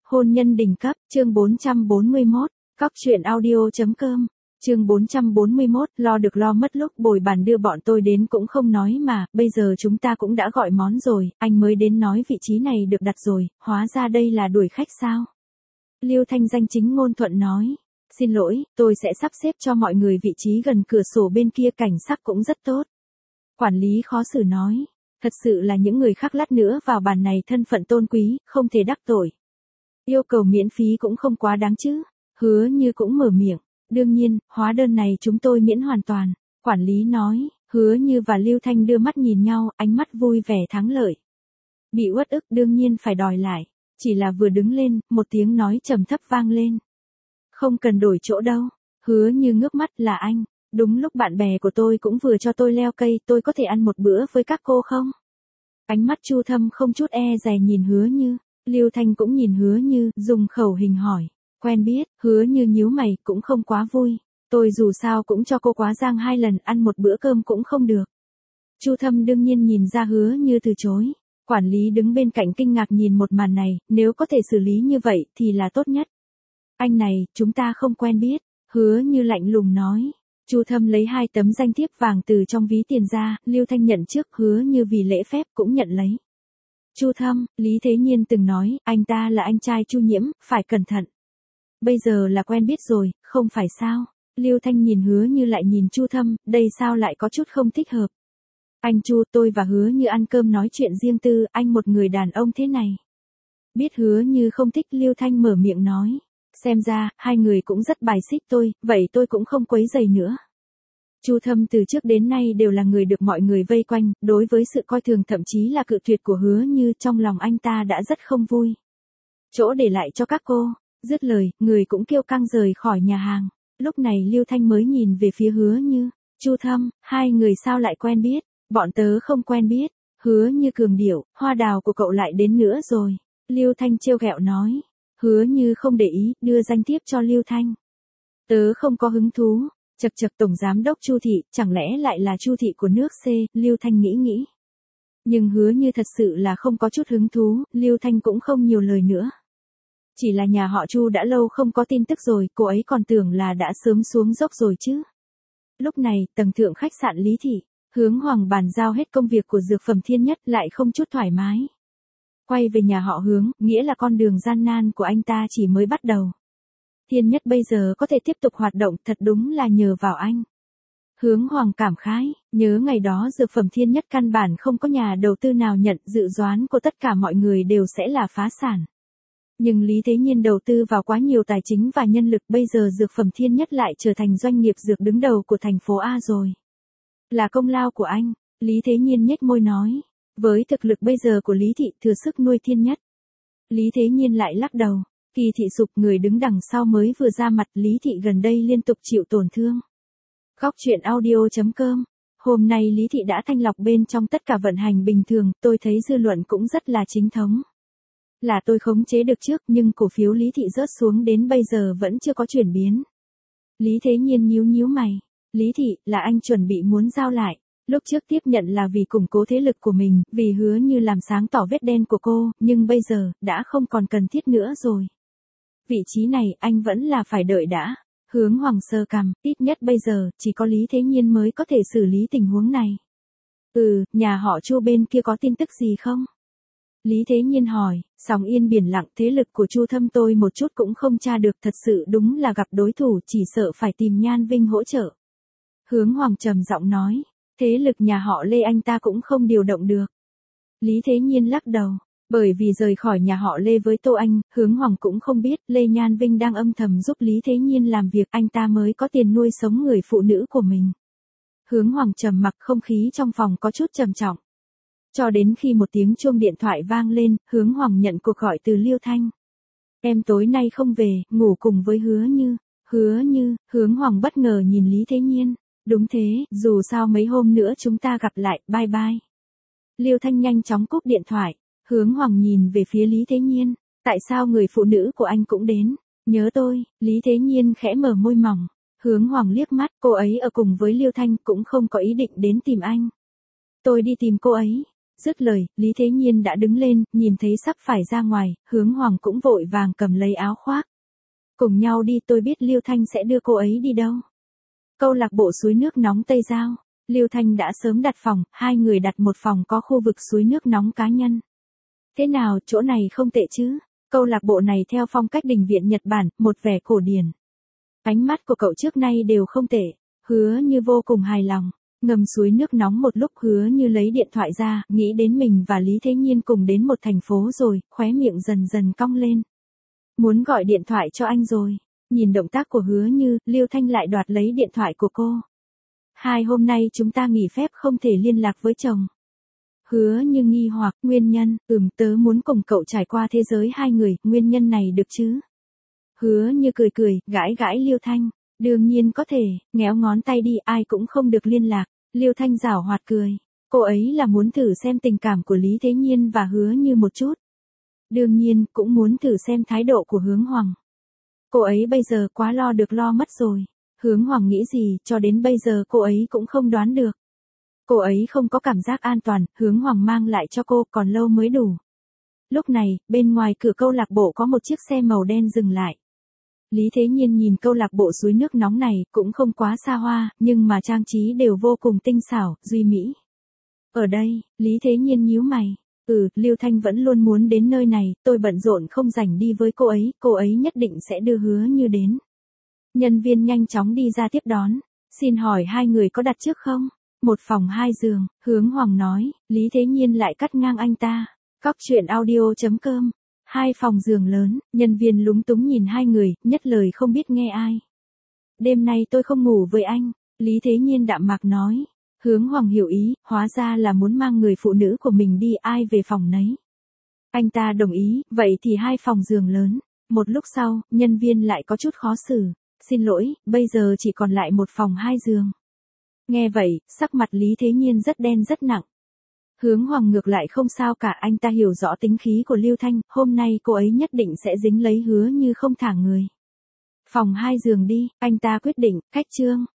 Hôn nhân đỉnh cấp, chương 441, cóc truyện audio.com, chương 441, lo được lo mất lúc bồi bàn đưa bọn tôi đến cũng không nói mà, bây giờ chúng ta cũng đã gọi món rồi, anh mới đến nói vị trí này được đặt rồi, hóa ra đây là đuổi khách sao? Lưu Thanh danh chính ngôn thuận nói, xin lỗi, tôi sẽ sắp xếp cho mọi người vị trí gần cửa sổ bên kia, cảnh sắc cũng rất tốt. Quản lý khó xử nói, thật sự là những người khác lát nữa vào bàn này thân phận tôn quý, không thể đắc tội. Yêu cầu miễn phí cũng không quá đáng chứ. Hứa Như cũng mở miệng, đương nhiên, hóa đơn này chúng tôi miễn hoàn toàn. Quản lý nói, Hứa Như và Lưu Thanh đưa mắt nhìn nhau, ánh mắt vui vẻ thắng lợi. Bị uất ức đương nhiên phải đòi lại, chỉ là vừa đứng lên, một tiếng nói trầm thấp vang lên. Không cần đổi chỗ đâu. Hứa Như ngước mắt, là anh. Đúng lúc bạn bè của tôi cũng vừa cho tôi leo cây, tôi có thể ăn một bữa với các cô không? Ánh mắt Chu Thâm không chút e dè nhìn Hứa Như. Lưu Thanh cũng nhìn Hứa Như, dùng khẩu hình hỏi. Quen biết, Hứa Như nhíu mày, cũng không quá vui. Tôi dù sao cũng cho cô quá giang 2 lần, ăn một bữa cơm cũng không được. Chu Thâm đương nhiên nhìn ra Hứa Như từ chối. Quản lý đứng bên cạnh kinh ngạc nhìn một màn này, nếu có thể xử lý như vậy thì là tốt nhất. Anh này, chúng ta không quen biết. Hứa Như lạnh lùng nói. Chu Thâm lấy 2 tấm danh thiếp vàng từ trong ví tiền ra, Lưu Thanh nhận trước, Hứa Như vì lễ phép cũng nhận lấy. Chu Thâm, Lý Thế Nhiên từng nói, anh ta là anh trai Chu Nhiễm, phải cẩn thận. Bây giờ là quen biết rồi, không phải sao? Lưu Thanh nhìn Hứa Như lại nhìn Chu Thâm, đây sao lại có chút không thích hợp. Anh Chu, tôi và Hứa Như ăn cơm nói chuyện riêng tư, anh một người đàn ông thế này. Biết Hứa Như không thích, Lưu Thanh mở miệng nói. Xem ra, hai người cũng rất bài xích tôi, vậy tôi cũng không quấy rầy nữa. Chu Thâm từ trước đến nay đều là người được mọi người vây quanh, đối với sự coi thường thậm chí là cự tuyệt của Hứa Như, trong lòng anh ta đã rất không vui. Chỗ để lại cho các cô. Dứt lời, người cũng kêu căng rời khỏi nhà hàng. Lúc này Lưu Thanh mới nhìn về phía Hứa Như. Chu Thâm, hai người sao lại quen biết? Bọn tớ không quen biết. Hứa Như cường điệu, hoa đào của cậu lại đến nữa rồi. Lưu Thanh trêu ghẹo nói. Hứa Như không để ý, đưa danh thiếp cho Lưu Thanh. Tớ không có hứng thú. Chật chật, tổng giám đốc Chu thị, chẳng lẽ lại là Chu thị của nước C, Lưu Thanh nghĩ. Nhưng Hứa Như thật sự là không có chút hứng thú, Lưu Thanh cũng không nhiều lời nữa. Chỉ là nhà họ Chu đã lâu không có tin tức rồi, cô ấy còn tưởng là đã sớm xuống dốc rồi chứ. Lúc này, tầng thượng khách sạn Lý thị, Hướng Hoàng bàn giao hết công việc của Dược Phẩm Thiên Nhất lại không chút thoải mái. Quay về nhà họ Hướng, nghĩa là con đường gian nan của anh ta chỉ mới bắt đầu. Thiên Nhất bây giờ có thể tiếp tục hoạt động thật đúng là nhờ vào anh. Hướng Hoàng cảm khái, nhớ ngày đó Dược Phẩm Thiên Nhất căn bản không có nhà đầu tư nào nhận, dự đoán của tất cả mọi người đều sẽ là phá sản. Nhưng Lý Thế Nhiên đầu tư vào quá nhiều tài chính và nhân lực, bây giờ Dược Phẩm Thiên Nhất lại trở thành doanh nghiệp dược đứng đầu của thành phố A rồi. Là công lao của anh, Lý Thế Nhiên nhếch môi nói. Với thực lực bây giờ của Lý Thị thừa sức nuôi Thiên Nhất. Lý Thế Nhiên lại lắc đầu. Kỳ Thị Sục, người đứng đằng sau mới vừa ra mặt, Lý Thị gần đây liên tục chịu tổn thương. Cóc truyện audio.com. Hôm nay Lý Thị đã thanh lọc bên trong tất cả vận hành bình thường, tôi thấy dư luận cũng rất là chính thống. Là tôi khống chế được trước, nhưng cổ phiếu Lý Thị rớt xuống đến bây giờ vẫn chưa có chuyển biến. Lý Thế Nhiên nhíu mày. Lý Thị, là anh chuẩn bị muốn giao lại. Lúc trước tiếp nhận là vì củng cố thế lực của mình, vì Hứa Như làm sáng tỏ vết đen của cô, nhưng bây giờ, đã không còn cần thiết nữa rồi. Vị trí này, anh vẫn là phải đợi đã. Hướng Hoàng sơ cằm, ít nhất bây giờ, chỉ có Lý Thế Nhiên mới có thể xử lý tình huống này. Nhà họ Chu bên kia có tin tức gì không? Lý Thế Nhiên hỏi, sóng yên biển lặng, thế lực của Chu Thâm tôi một chút cũng không tra được, thật sự đúng là gặp đối thủ, chỉ sợ phải tìm Nhan Vinh hỗ trợ. Hướng Hoàng trầm giọng nói, thế lực nhà họ Lê anh ta cũng không điều động được. Lý Thế Nhiên lắc đầu, bởi vì rời khỏi nhà họ Lê với Tô Anh, Hướng Hoàng cũng không biết Lê Nhan Vinh đang âm thầm giúp Lý Thế Nhiên làm việc, anh ta mới có tiền nuôi sống người phụ nữ của mình. Hướng Hoàng trầm mặc, không khí trong phòng có chút trầm trọng. Cho đến khi một tiếng chuông điện thoại vang lên, Hướng Hoàng nhận cuộc gọi từ Lưu Thanh. Em tối nay không về, ngủ cùng với Hứa Như. Hứa Như, Hướng Hoàng bất ngờ nhìn Lý Thế Nhiên. Đúng thế, dù sao mấy hôm nữa chúng ta gặp lại, bye bye. Lưu Thanh nhanh chóng cúp điện thoại. Hướng Hoàng nhìn về phía Lý Thế Nhiên. Tại sao người phụ nữ của anh cũng đến? Nhớ tôi, Lý Thế Nhiên khẽ mở môi mỏng. Hướng Hoàng liếc mắt, cô ấy ở cùng với Lưu Thanh cũng không có ý định đến tìm anh. Tôi đi tìm cô ấy. Dứt lời, Lý Thế Nhiên đã đứng lên, nhìn thấy sắp phải ra ngoài, Hướng Hoàng cũng vội vàng cầm lấy áo khoác. Cùng nhau đi, tôi biết Lưu Thanh sẽ đưa cô ấy đi đâu. Câu lạc bộ suối nước nóng Tây Giao. Lưu Thanh đã sớm đặt phòng, hai người đặt một phòng có khu vực suối nước nóng cá nhân. Thế nào, chỗ này không tệ chứ? Câu lạc bộ này theo phong cách đình viện Nhật Bản, một vẻ cổ điển. Ánh mắt của cậu trước nay đều không tệ, Hứa Như vô cùng hài lòng. Ngâm suối nước nóng một lúc, Hứa Như lấy điện thoại ra, nghĩ đến mình và Lý Thế Nhiên cùng đến một thành phố rồi, khóe miệng dần dần cong lên. Muốn gọi điện thoại cho anh rồi. Nhìn động tác của Hứa Như, Lưu Thanh lại đoạt lấy điện thoại của cô. Hai hôm nay chúng ta nghỉ phép không thể liên lạc với chồng. Hứa Như nghi hoặc, nguyên nhân, tớ muốn cùng cậu trải qua thế giới hai người, nguyên nhân này được chứ? Hứa Như cười cười, gãi gãi Lưu Thanh. Đương nhiên có thể, ngéo ngón tay đi, ai cũng không được liên lạc. Lưu Thanh giảo hoạt cười. Cô ấy là muốn thử xem tình cảm của Lý Thế Nhiên và Hứa Như một chút. Đương nhiên, cũng muốn thử xem thái độ của Hướng Hoàng. Cô ấy bây giờ quá lo được lo mất rồi. Hướng Hoàng nghĩ gì, cho đến bây giờ cô ấy cũng không đoán được. Cô ấy không có cảm giác an toàn, Hướng Hoàng mang lại cho cô còn lâu mới đủ. Lúc này, bên ngoài cửa câu lạc bộ có một chiếc xe màu đen dừng lại. Lý Thế Nhiên nhìn câu lạc bộ suối nước nóng này, cũng không quá xa hoa, nhưng mà trang trí đều vô cùng tinh xảo, duy mỹ. Ở đây, Lý Thế Nhiên nhíu mày. Lưu Thanh vẫn luôn muốn đến nơi này, tôi bận rộn không rảnh đi với cô ấy nhất định sẽ đưa Hứa Như đến. Nhân viên nhanh chóng đi ra tiếp đón. Xin hỏi hai người có đặt trước không? Một phòng hai giường, Hướng Hoàng nói, Lý Thế Nhiên lại cắt ngang anh ta. Cóc truyện audio.com. Hai phòng giường lớn, nhân viên lúng túng nhìn hai người, nhất lời không biết nghe ai. Đêm nay tôi không ngủ với anh, Lý Thế Nhiên đạm mạc nói. Hướng Hoàng hiểu ý, hóa ra là muốn mang người phụ nữ của mình đi, ai về phòng nấy. Anh ta đồng ý, vậy thì hai phòng giường lớn. Một lúc sau, nhân viên lại có chút khó xử. Xin lỗi, bây giờ chỉ còn lại một phòng hai giường. Nghe vậy, sắc mặt Lý Thế Nhiên rất đen rất nặng. Hướng Hoàng ngược lại không sao cả, anh ta hiểu rõ tính khí của Lưu Thanh, hôm nay cô ấy nhất định sẽ dính lấy Hứa Như không thả người. Phòng hai giường đi, anh ta quyết định, cách chương.